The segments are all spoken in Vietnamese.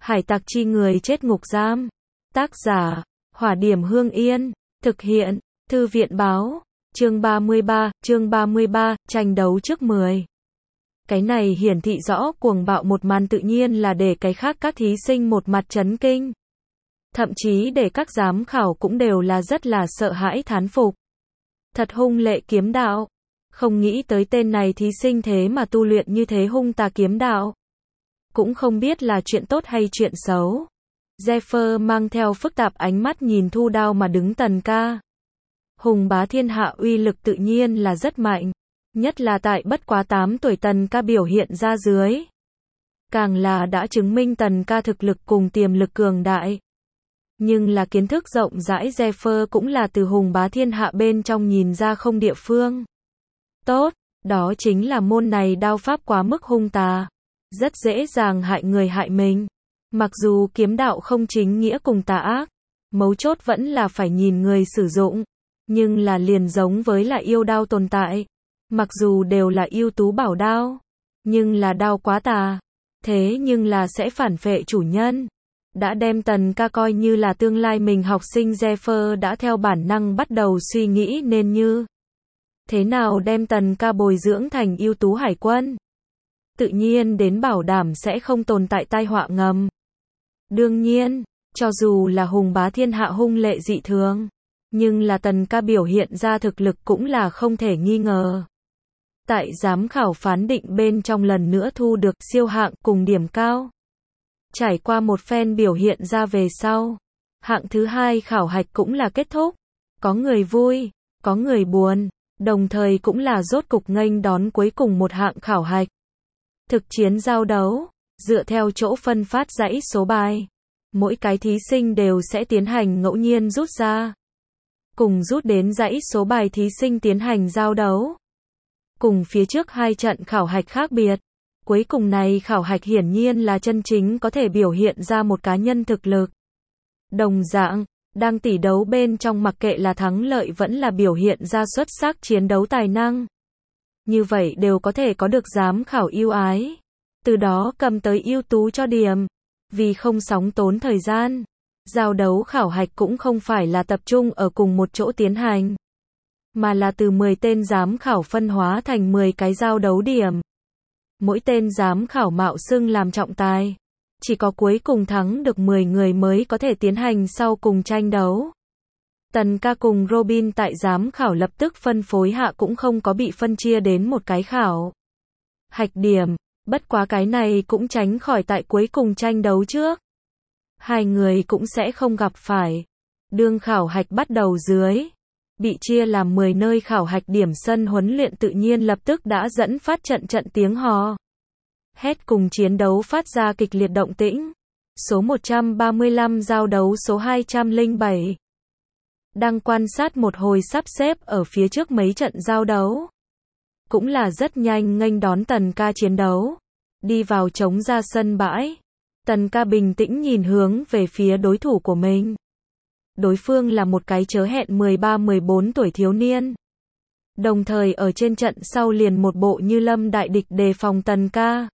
Hải tặc chi người chết ngục giam. Tác giả, Hỏa Điểm Hương Yên. Thực hiện, Thư viện báo. Chương 33, tranh đấu trước 10. Cái này hiển thị rõ cuồng bạo một màn tự nhiên là để cái khác các thí sinh một mặt chấn kinh. Thậm chí để các giám khảo cũng đều là rất là sợ hãi thán phục. Thật hung lệ kiếm đạo. Không nghĩ tới tên này thí sinh thế mà tu luyện như thế hung tà kiếm đạo. Cũng không biết là chuyện tốt hay chuyện xấu. Zephyr mang theo phức tạp ánh mắt nhìn thu đao mà đứng Tần Ca. Hùng bá thiên hạ uy lực tự nhiên là rất mạnh. Nhất là tại bất quá 8 tuổi Tần Ca biểu hiện ra dưới. Càng là đã chứng minh Tần Ca thực lực cùng tiềm lực cường đại. Nhưng là kiến thức rộng rãi Zephyr cũng là từ hùng bá thiên hạ bên trong nhìn ra không địa phương. Tốt, đó chính là môn này đao pháp quá mức hung tà. Rất dễ dàng hại người hại mình. Mặc dù kiếm đạo không chính nghĩa cùng tà ác, mấu chốt vẫn là phải nhìn người sử dụng. Nhưng là liền giống với là yêu đao tồn tại. Mặc dù đều là ưu tú bảo đao, nhưng là đao quá tà. Thế nhưng là sẽ phản phệ chủ nhân. Đã đem Tần Ca coi như là tương lai mình học sinh Zephyr đã theo bản năng bắt đầu suy nghĩ nên như thế nào đem Tần Ca bồi dưỡng thành ưu tú hải quân. Tự nhiên đến bảo đảm sẽ không tồn tại tai họa ngầm. Đương nhiên, cho dù là hùng bá thiên hạ hung lệ dị thường, nhưng là Tần Ca biểu hiện ra thực lực cũng là không thể nghi ngờ. Tại giám khảo phán định bên trong lần nữa thu được siêu hạng cùng điểm cao. Trải qua một phen biểu hiện ra về sau, hạng thứ 2 khảo hạch cũng là kết thúc. Có người vui, có người buồn, đồng thời cũng là rốt cục nghênh đón cuối cùng một hạng khảo hạch. Thực chiến giao đấu, dựa theo chỗ phân phát dãy số bài. Mỗi cái thí sinh đều sẽ tiến hành ngẫu nhiên rút ra. Cùng rút đến dãy số bài thí sinh tiến hành giao đấu. Cùng phía trước 2 trận khảo hạch khác biệt. Cuối cùng này khảo hạch hiển nhiên là chân chính có thể biểu hiện ra một cá nhân thực lực. Đồng dạng, đang tỷ đấu bên trong mặc kệ là thắng lợi vẫn là biểu hiện ra xuất sắc chiến đấu tài năng. Như vậy đều có thể có được giám khảo ưu ái. Từ đó cầm tới ưu tú cho điểm. Vì không sóng tốn thời gian, giao đấu khảo hạch cũng không phải là tập trung ở cùng một chỗ tiến hành. Mà là từ 10 tên giám khảo phân hóa thành 10 cái giao đấu điểm. Mỗi tên giám khảo mạo xưng làm trọng tài. Chỉ có cuối cùng thắng được 10 người mới có thể tiến hành sau cùng tranh đấu. Tần Ca cùng Robin tại giám khảo lập tức phân phối hạ cũng không có bị phân chia đến một cái khảo hạch điểm. Bất quá cái này cũng tránh khỏi tại cuối cùng tranh đấu trước. Hai người cũng sẽ không gặp phải. Đương khảo hạch bắt đầu dưới. Bị chia làm 10 nơi khảo hạch điểm sân huấn luyện tự nhiên lập tức đã dẫn phát trận tiếng hò hét cùng chiến đấu phát ra kịch liệt động tĩnh. Số 135 giao đấu số 207. Đang quan sát một hồi sắp xếp ở phía trước mấy trận giao đấu. Cũng là rất nhanh nghênh đón Tần Ca chiến đấu. Đi vào trống ra sân bãi. Tần Ca bình tĩnh nhìn hướng về phía đối thủ của mình. Đối phương là một cái chớ hẹn 13-14 tuổi thiếu niên. Đồng thời ở trên trận sau liền một bộ như lâm đại địch đề phòng Tần Ca.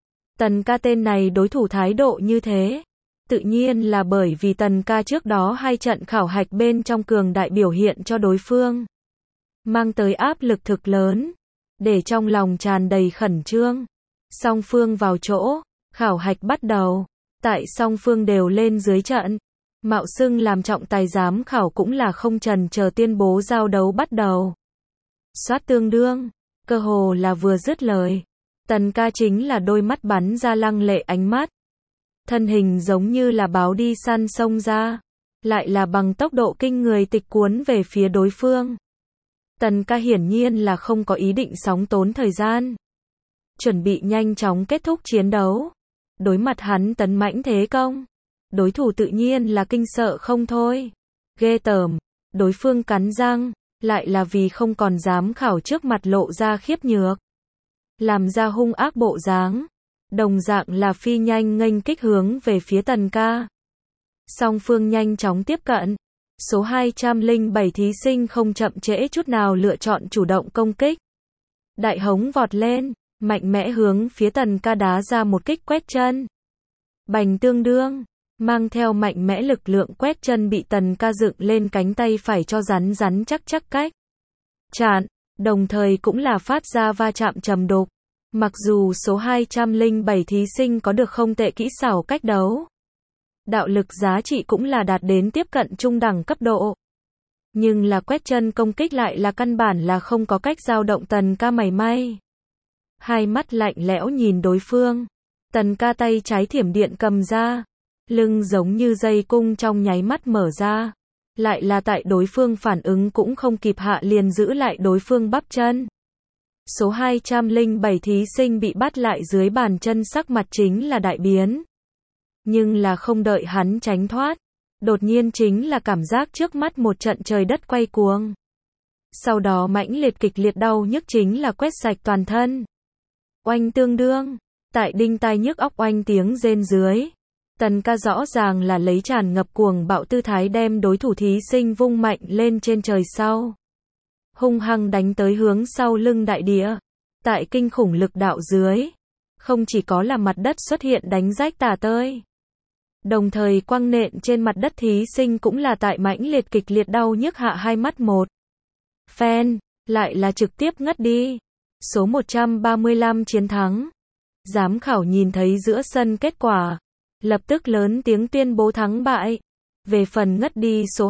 Tần Ca tên này đối thủ thái độ như thế. Tự nhiên là bởi vì Tần Ca trước đó 2 trận khảo hạch bên trong cường đại biểu hiện cho đối phương. Mang tới áp lực thực lớn. Để trong lòng tràn đầy khẩn trương. Song phương vào chỗ. Khảo hạch bắt đầu. Tại song phương đều lên dưới trận. Mạo xưng làm trọng tài giám khảo cũng là không chần chờ tuyên bố giao đấu bắt đầu. Soát tương đương. Cơ hồ là vừa dứt lời. Tần Ca chính là đôi mắt bắn ra lăng lệ ánh mắt. Thân hình giống như là báo đi săn xông ra. Lại là bằng tốc độ kinh người tịch cuốn về phía đối phương. Tần Ca hiển nhiên là không có ý định sóng tốn thời gian. Chuẩn bị nhanh chóng kết thúc chiến đấu. Đối mặt hắn tấn mãnh thế công. Đối thủ tự nhiên là kinh sợ không thôi. Ghê tởm. Đối phương cắn răng. Lại là vì không còn dám khảo trước mặt lộ ra khiếp nhược. Làm ra hung ác bộ dáng. Đồng dạng là phi nhanh nghênh kích hướng về phía Tần Ca. Song phương nhanh chóng tiếp cận. Số 207 thí sinh không chậm trễ chút nào lựa chọn chủ động công kích. Đại hống vọt lên, mạnh mẽ hướng phía Tần Ca đá ra một kích quét chân. Bành tương đương, mang theo mạnh mẽ lực lượng quét chân bị Tần Ca dựng lên cánh tay phải cho rắn rắn chắc chắc cách chặn, đồng thời cũng là phát ra va chạm trầm đục. Mặc dù số 207 thí sinh có được không tệ kỹ xảo cách đấu, đạo lực giá trị cũng là đạt đến tiếp cận trung đẳng cấp độ, nhưng là quét chân công kích lại là căn bản là không có cách dao động Tần Ca mảy may. Hai mắt lạnh lẽo nhìn đối phương, Tần Ca tay trái thiểm điện cầm ra, lưng giống như dây cung trong nháy mắt mở ra, lại là tại đối phương phản ứng cũng không kịp hạ liền giữ lại đối phương bắp chân. Số 207 thí sinh bị bắt lại dưới bàn chân, sắc mặt chính là đại biến. Nhưng là không đợi hắn tránh thoát, đột nhiên chính là cảm giác trước mắt một trận trời đất quay cuồng. Sau đó mãnh liệt kịch liệt đau nhức chính là quét sạch toàn thân. Oanh tương đương, tại đinh tai nhức óc oanh tiếng rên dưới, Tần Ca rõ ràng là lấy tràn ngập cuồng bạo tư thái đem đối thủ thí sinh vung mạnh lên trên trời sau, hung hăng đánh tới hướng sau lưng đại địa. Tại kinh khủng lực đạo dưới, không chỉ có là mặt đất xuất hiện đánh rách tả tơi, đồng thời quăng nện trên mặt đất thí sinh cũng là tại mãnh liệt kịch liệt đau nhức hạ hai mắt một phen, lại là trực tiếp ngất đi. Số 135 chiến thắng. Giám khảo nhìn thấy giữa sân kết quả, lập tức lớn tiếng tuyên bố thắng bại. Về phần ngất đi số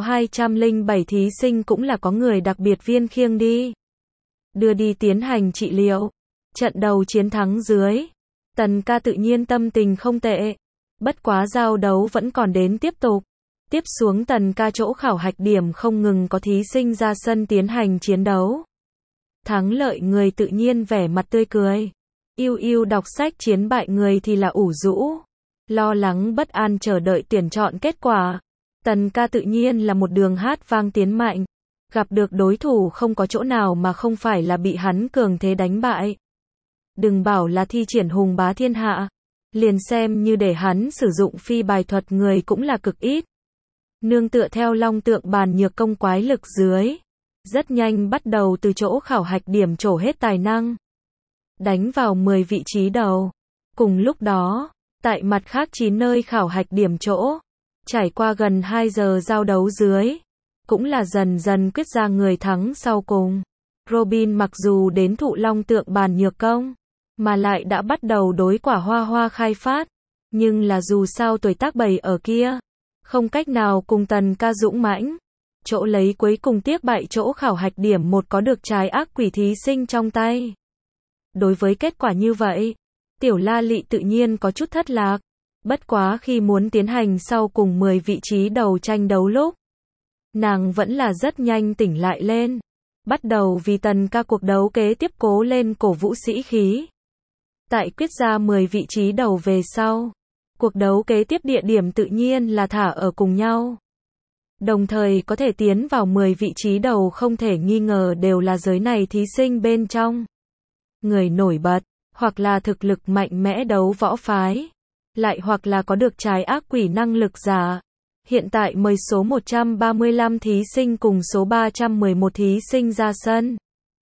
207 thí sinh cũng là có người đặc biệt viên khiêng đi, đưa đi tiến hành trị liệu. Trận đầu chiến thắng dưới, Tần Ca tự nhiên tâm tình không tệ. Bất quá giao đấu vẫn còn đến tiếp tục. Tiếp xuống Tần Ca chỗ khảo hạch điểm không ngừng có thí sinh ra sân tiến hành chiến đấu. Thắng lợi người tự nhiên vẻ mặt tươi cười. Yêu đọc sách chiến bại người thì là ủ rũ, lo lắng bất an chờ đợi tuyển chọn kết quả. Tần Ca tự nhiên là một đường hát vang tiến mạnh. Gặp được đối thủ không có chỗ nào mà không phải là bị hắn cường thế đánh bại. Đừng bảo là thi triển hùng bá thiên hạ, liền xem như để hắn sử dụng phi bài thuật người cũng là cực ít. Nương tựa theo long tượng bàn nhược công quái lực dưới, rất nhanh bắt đầu từ chỗ khảo hạch điểm trổ hết tài năng, đánh vào 10 vị trí đầu. Cùng lúc đó, tại mặt khác 9 nơi khảo hạch điểm chỗ, trải qua gần 2 giờ giao đấu dưới, cũng là dần dần quyết ra người thắng sau cùng. Robin mặc dù đến thụ long tượng bàn nhược công, mà lại đã bắt đầu đối quả hoa hoa khai phát, nhưng là dù sao tuổi tác bầy ở kia, không cách nào cùng Tần Ca dũng mãnh, chỗ lấy cuối cùng tiếp bại chỗ khảo hạch điểm một có được trái ác quỷ thí sinh trong tay. Đối với kết quả như vậy, Tiểu La Lị tự nhiên có chút thất lạc. Bất quá khi muốn tiến hành sau cùng 10 vị trí đầu tranh đấu lúc, nàng vẫn là rất nhanh tỉnh lại lên, bắt đầu vì Tần Ca cuộc đấu kế tiếp cố lên cổ vũ sĩ khí. Tại quyết ra 10 vị trí đầu về sau, cuộc đấu kế tiếp địa điểm tự nhiên là thả ở cùng nhau. Đồng thời có thể tiến vào 10 vị trí đầu không thể nghi ngờ đều là giới này thí sinh bên trong người nổi bật, hoặc là thực lực mạnh mẽ đấu võ phái, lại hoặc là có được trái ác quỷ năng lực giả. Hiện tại mời số 135 thí sinh cùng số 311 thí sinh ra sân.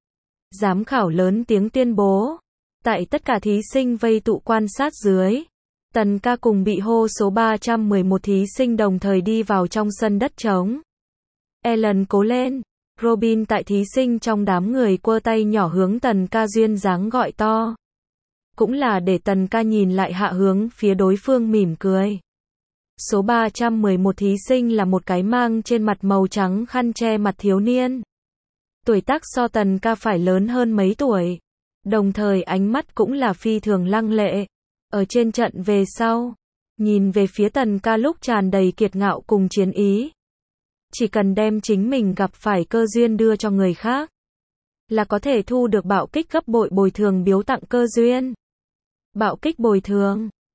Giám khảo lớn tiếng tuyên bố. Tại tất cả thí sinh vây tụ quan sát dưới, Tần Ca cùng bị hô số 311 thí sinh đồng thời đi vào trong sân đất trống. Ellen cố lên. Robin tại thí sinh trong đám người quơ tay nhỏ hướng Tần Ca duyên dáng gọi to. Cũng là để Tần Ca nhìn lại hạ hướng phía đối phương mỉm cười. Số 311 thí sinh là một cái mang trên mặt màu trắng khăn che mặt thiếu niên. Tuổi tác so Tần Ca phải lớn hơn mấy tuổi. Đồng thời ánh mắt cũng là phi thường lăng lệ. Ở trên trận về sau, nhìn về phía Tần Ca lúc tràn đầy kiệt ngạo cùng chiến ý. Chỉ cần đem chính mình gặp phải cơ duyên đưa cho người khác, là có thể thu được bạo kích gấp bội bồi thường biếu tặng cơ duyên. Bạo kích bồi thường.